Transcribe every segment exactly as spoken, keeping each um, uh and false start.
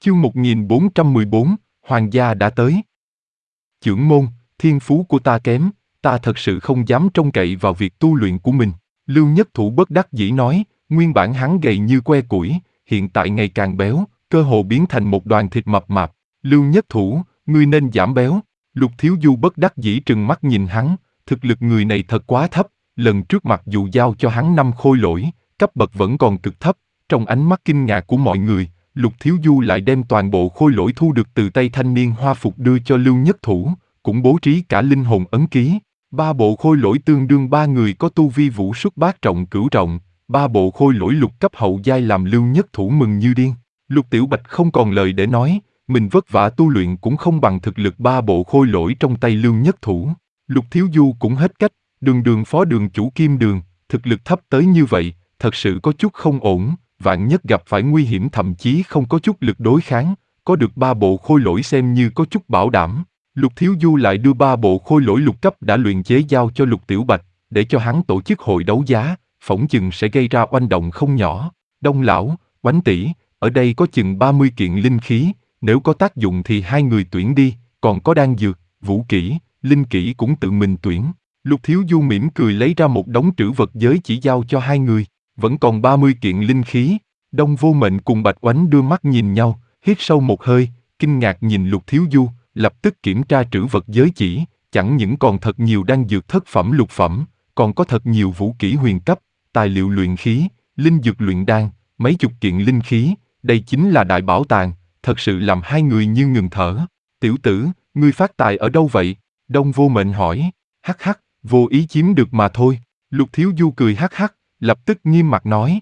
Chương một nghìn bốn trăm mười bốn, Hoàng gia đã tới. Chưởng môn, thiên phú của ta kém, ta thật sự không dám trông cậy vào việc tu luyện của mình. Lưu Nhất Thủ bất đắc dĩ nói, nguyên bản hắn gầy như que củi, hiện tại ngày càng béo, cơ hồ biến thành một đoàn thịt mập mạp. Lưu Nhất Thủ, ngươi nên giảm béo. Lục Thiếu Du bất đắc dĩ trừng mắt nhìn hắn, thực lực người này thật quá thấp, lần trước mặc dù giao cho hắn năm khôi lỗi, cấp bậc vẫn còn cực thấp, trong ánh mắt kinh ngạc của mọi người, Lục Thiếu Du lại đem toàn bộ khôi lỗi thu được từ tay thanh niên hoa phục đưa cho Lưu Nhất Thủ, cũng bố trí cả linh hồn ấn ký. Ba bộ khôi lỗi tương đương ba người có tu vi vũ xuất bát trọng cửu trọng, ba bộ khôi lỗi lục cấp hậu giai làm Lưu Nhất Thủ mừng như điên. Lục Tiểu Bạch không còn lời để nói, mình vất vả tu luyện cũng không bằng thực lực ba bộ khôi lỗi trong tay Lưu Nhất Thủ. Lục Thiếu Du cũng hết cách, đường đường phó đường chủ Kim Đường, thực lực thấp tới như vậy, thật sự có chút không ổn, vạn nhất gặp phải nguy hiểm thậm chí không có chút lực đối kháng, có được ba bộ khôi lỗi xem như có chút bảo đảm. Lục Thiếu Du lại đưa ba bộ khôi lỗi lục cấp đã luyện chế giao cho Lục Tiểu Bạch, để cho hắn tổ chức hội đấu giá, phỏng chừng sẽ gây ra oanh động không nhỏ. Đông lão, Oánh tỷ, ở đây có chừng ba mươi kiện linh khí, nếu có tác dụng thì hai người tuyển đi, còn có đan dược, vũ kỹ, linh kỹ cũng tự mình tuyển. Lục Thiếu Du mỉm cười lấy ra một đống trữ vật giới chỉ giao cho hai người, vẫn còn ba mươi kiện linh khí. Đông Vô Mệnh cùng Bạch Oánh đưa mắt nhìn nhau, hít sâu một hơi, kinh ngạc nhìn Lục Thiếu Du, lập tức kiểm tra trữ vật giới chỉ, chẳng những còn thật nhiều đan dược thất phẩm lục phẩm, còn có thật nhiều vũ kỹ huyền cấp, tài liệu luyện khí, linh dược luyện đan, mấy chục kiện linh khí, đây chính là đại bảo tàng, thật sự làm hai người như ngừng thở. Tiểu tử, ngươi phát tài ở đâu vậy? Đông Vô Mệnh hỏi. Hắc hắc, vô ý chiếm được mà thôi. Lục Thiếu Du cười hắc hắc, lập tức nghiêm mặt nói.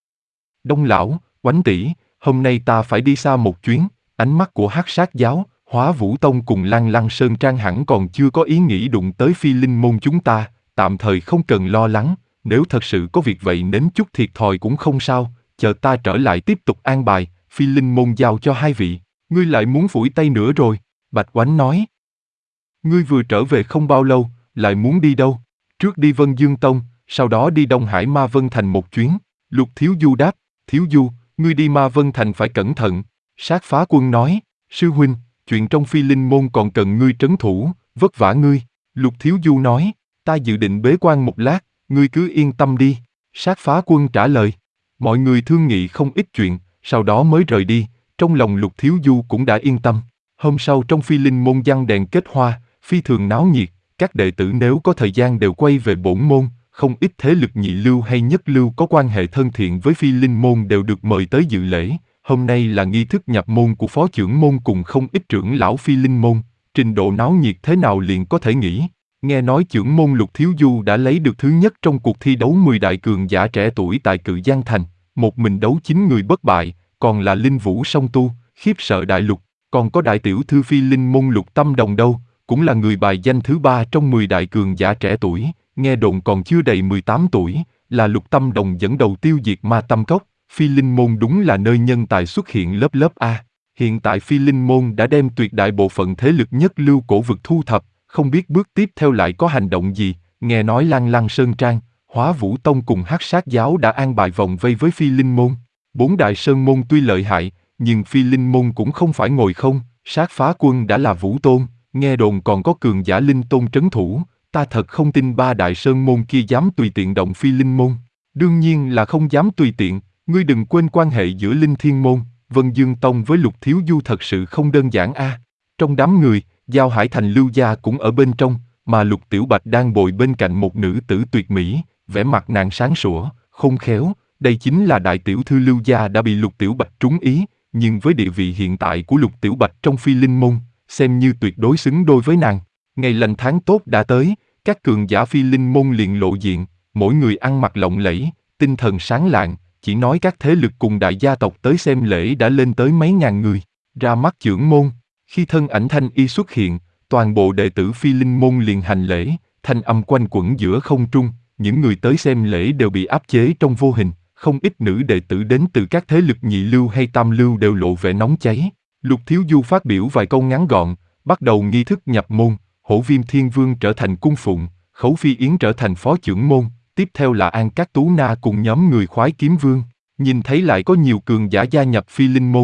Đông lão, Oánh tỷ, hôm nay ta phải đi xa một chuyến. Ánh mắt của Hắc Sát giáo, Hóa Vũ Tông cùng Lăng Lăng Sơn Trang hẳn còn chưa có ý nghĩ đụng tới Phi Linh môn chúng ta, tạm thời không cần lo lắng, nếu thật sự có việc vậy nếm chút thiệt thòi cũng không sao, chờ ta trở lại tiếp tục an bài, Phi Linh môn giao cho hai vị. Ngươi lại muốn phủi tay nữa rồi, Bạch Oánh nói. Ngươi vừa trở về không bao lâu, lại muốn đi đâu? Trước đi Vân Dương Tông, sau đó đi Đông Hải Ma Vân Thành một chuyến. Lục Thiếu Du đáp, Thiếu Du, ngươi đi Ma Vân Thành phải cẩn thận. Sát Phá Quân nói, sư huynh, chuyện trong Phi Linh môn còn cần ngươi trấn thủ, vất vả ngươi. Lục Thiếu Du nói, ta dự định bế quan một lát, ngươi cứ yên tâm đi. Sát Phá Quân trả lời. Mọi người thương nghị không ít chuyện, sau đó mới rời đi, trong lòng Lục Thiếu Du cũng đã yên tâm. Hôm sau trong Phi Linh môn giăng đèn kết hoa, phi thường náo nhiệt, các đệ tử nếu có thời gian đều quay về bổn môn, không ít thế lực nhị lưu hay nhất lưu có quan hệ thân thiện với Phi Linh môn đều được mời tới dự lễ. Hôm nay là nghi thức nhập môn của phó trưởng môn cùng không ít trưởng lão Phi Linh môn, trình độ náo nhiệt thế nào liền có thể nghĩ. Nghe nói trưởng môn Lục Thiếu Du đã lấy được thứ nhất trong cuộc thi đấu mười đại cường giả trẻ tuổi tại Cự Giang Thành, một mình đấu chín người bất bại, còn là linh vũ song tu, khiếp sợ đại lục. Còn có đại tiểu thư Phi Linh môn Lục Tâm Đồng đâu, cũng là người bài danh thứ ba trong mười đại cường giả trẻ tuổi, nghe đồn còn chưa đầy mười tám tuổi, là Lục Tâm Đồng dẫn đầu tiêu diệt Ma Tâm Cốc. Phi Linh môn đúng là nơi nhân tài xuất hiện lớp lớp A. Hiện tại Phi Linh môn đã đem tuyệt đại bộ phận thế lực nhất lưu cổ vực thu thập, không biết bước tiếp theo lại có hành động gì. Nghe nói Lăng Lăng Sơn Trang, Hóa Vũ Tông cùng Hắc Sát giáo đã an bài vòng vây với Phi Linh môn. Bốn đại sơn môn tuy lợi hại, nhưng Phi Linh môn cũng không phải ngồi không. Sát Phá Quân đã là Vũ Tôn, nghe đồn còn có cường giả Linh Tôn trấn thủ. Ta thật không tin ba đại sơn môn kia dám tùy tiện động Phi Linh môn. Đương nhiên là không dám tùy tiện. Ngươi đừng quên quan hệ giữa Linh Thiên môn, Vân Dương Tông với Lục Thiếu Du thật sự không đơn giản a. À. Trong đám người, Giao Hải Thành Lưu gia cũng ở bên trong, mà Lục Tiểu Bạch đang bồi bên cạnh một nữ tử tuyệt mỹ, vẻ mặt nàng sáng sủa, khôn khéo. Đây chính là đại tiểu thư Lưu gia đã bị Lục Tiểu Bạch trúng ý, nhưng với địa vị hiện tại của Lục Tiểu Bạch trong Phi Linh môn, xem như tuyệt đối xứng đôi với nàng. Ngày lành tháng tốt đã tới, các cường giả Phi Linh môn liền lộ diện, mỗi người ăn mặc lộng lẫy, tinh thần sáng lạng. Chỉ nói các thế lực cùng đại gia tộc tới xem lễ đã lên tới mấy ngàn người. Ra mắt trưởng môn, khi thân ảnh Thanh Y xuất hiện, toàn bộ đệ tử Phi Linh môn liền hành lễ, thanh âm quanh quẩn giữa không trung, những người tới xem lễ đều bị áp chế trong vô hình, không ít nữ đệ tử đến từ các thế lực nhị lưu hay tam lưu đều lộ vẻ nóng cháy. Lục Thiếu Du phát biểu vài câu ngắn gọn, bắt đầu nghi thức nhập môn, Hổ Viêm Thiên Vương trở thành cung phụng, Khấu Phi Yến trở thành phó trưởng môn. Tiếp theo là An Cát Tú Na cùng nhóm người Khoái Kiếm Vương. Nhìn thấy lại có nhiều cường giả gia nhập Phi Linh môn,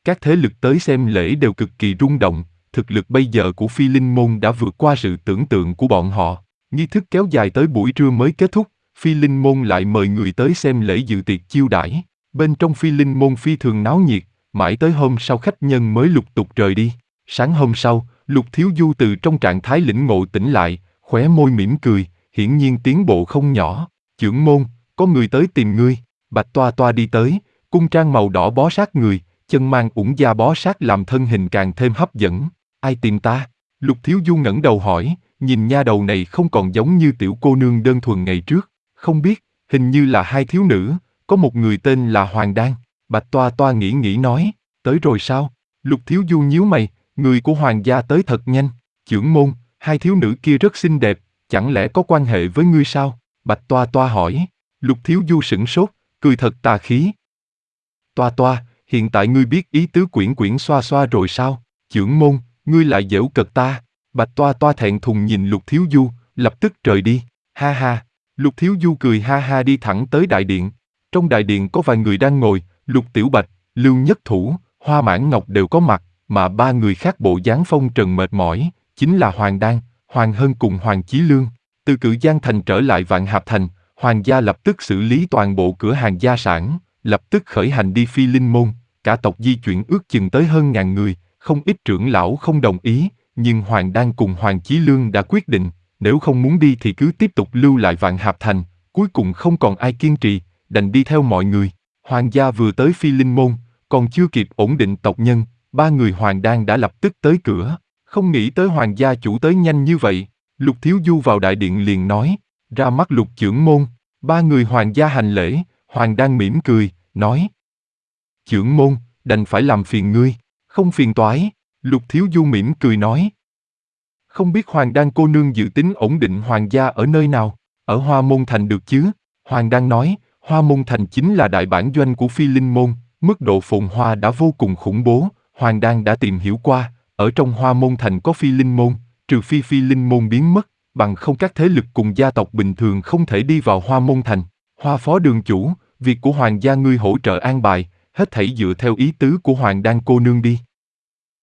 Các thế lực tới xem lễ đều cực kỳ rung động, thực lực bây giờ của Phi Linh Môn đã vượt qua sự tưởng tượng của bọn họ. Nghi thức kéo dài tới buổi trưa mới kết thúc, Phi Linh Môn lại mời người tới xem lễ dự tiệc chiêu đãi. Bên trong Phi Linh Môn phi thường náo nhiệt, mãi tới hôm sau khách nhân mới lục tục rời đi. Sáng hôm sau, Lục Thiếu Du từ trong trạng thái lĩnh ngộ tỉnh lại, khóe môi mỉm cười, hiển nhiên tiến bộ không nhỏ. Chưởng môn, có người tới tìm ngươi. Bạch Toa Toa đi tới, cung trang màu đỏ bó sát người, chân mang ủng da bó sát làm thân hình càng thêm hấp dẫn. Ai tìm ta? Lục Thiếu Du ngẩng đầu hỏi, nhìn nha đầu này không còn giống như tiểu cô nương đơn thuần ngày trước. Không biết, hình như là hai thiếu nữ, có một người tên là Hoàng Đan. Bạch Toa Toa nghĩ nghĩ nói, tới rồi sao? Lục Thiếu Du nhíu mày, người của Hoàng gia tới thật nhanh. Chưởng môn, hai thiếu nữ kia rất xinh đẹp, chẳng lẽ có quan hệ với ngươi sao? Bạch Toa Toa hỏi. Lục Thiếu Du sửng sốt, cười thật tà khí. Toa Toa, hiện tại ngươi biết ý tứ quyển quyển xoa xoa rồi sao? Chưởng môn, ngươi lại giễu cợt ta. Bạch Toa Toa thẹn thùng nhìn Lục Thiếu Du, lập tức rời đi. Ha ha. Lục Thiếu Du cười ha ha đi thẳng tới đại điện. Trong đại điện có vài người đang ngồi, Lục Tiểu Bạch, Lưu Nhất Thủ, Hoa Mãn Ngọc đều có mặt, mà ba người khác bộ dáng phong trần mệt mỏi, chính là Hoàng Đan, Hoàng Hân cùng Hoàng Chí Lương. Từ Cự Giang Thành trở lại Vạn Hạp Thành, Hoàng gia lập tức xử lý toàn bộ cửa hàng gia sản, lập tức khởi hành đi Phi Linh Môn, cả tộc di chuyển ước chừng tới hơn ngàn người, không ít trưởng lão không đồng ý, nhưng Hoàng Đan cùng Hoàng Chí Lương đã quyết định, nếu không muốn đi thì cứ tiếp tục lưu lại Vạn Hạp Thành, cuối cùng không còn ai kiên trì, đành đi theo mọi người. Hoàng gia vừa tới Phi Linh Môn, còn chưa kịp ổn định tộc nhân, ba người Hoàng Đan đã lập tức tới cửa, không nghĩ tới Hoàng gia chủ tới nhanh như vậy. Lục Thiếu Du vào đại điện liền nói, ra mắt Lục Chưởng môn. Ba người Hoàng gia hành lễ, Hoàng Đan mỉm cười, nói, Chưởng môn, đành phải làm phiền ngươi, không phiền toái. Lục Thiếu Du mỉm cười nói, không biết Hoàng Đan cô nương dự tính ổn định Hoàng gia ở nơi nào? Ở Hoa Môn Thành được chứ? Hoàng Đan nói, Hoa Môn Thành chính là đại bản doanh của Phi Linh Môn, mức độ phồn hoa đã vô cùng khủng bố. Hoàng Đan đã tìm hiểu qua, ở trong Hoa Môn Thành có Phi Linh Môn, trừ phi Phi Linh Môn biến mất, bằng không các thế lực cùng gia tộc bình thường không thể đi vào Hoa Môn Thành. Hoa phó đường chủ, việc của Hoàng gia ngươi hỗ trợ an bài, hết thảy dựa theo ý tứ của Hoàng Đan cô nương đi.